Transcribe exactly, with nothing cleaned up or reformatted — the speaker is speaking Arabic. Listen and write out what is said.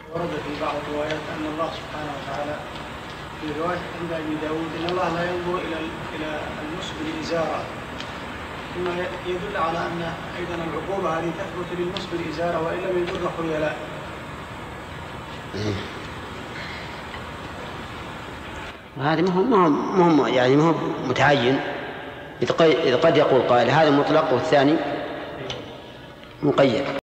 ورد في بعض الروايات أن الله سبحانه وتعالى في رواية عند أبي داود إن الله لا ينظر إلى إلى المسبل إزارة، مما يدل على أن أيضا العقوبة هذه تثبت للمسبل إزارة وإن لم يجر خيلاء. هذا مهم مهم يعني مهم متعين، إذ قد يقول قائل هذا مطلق والثاني مقيد.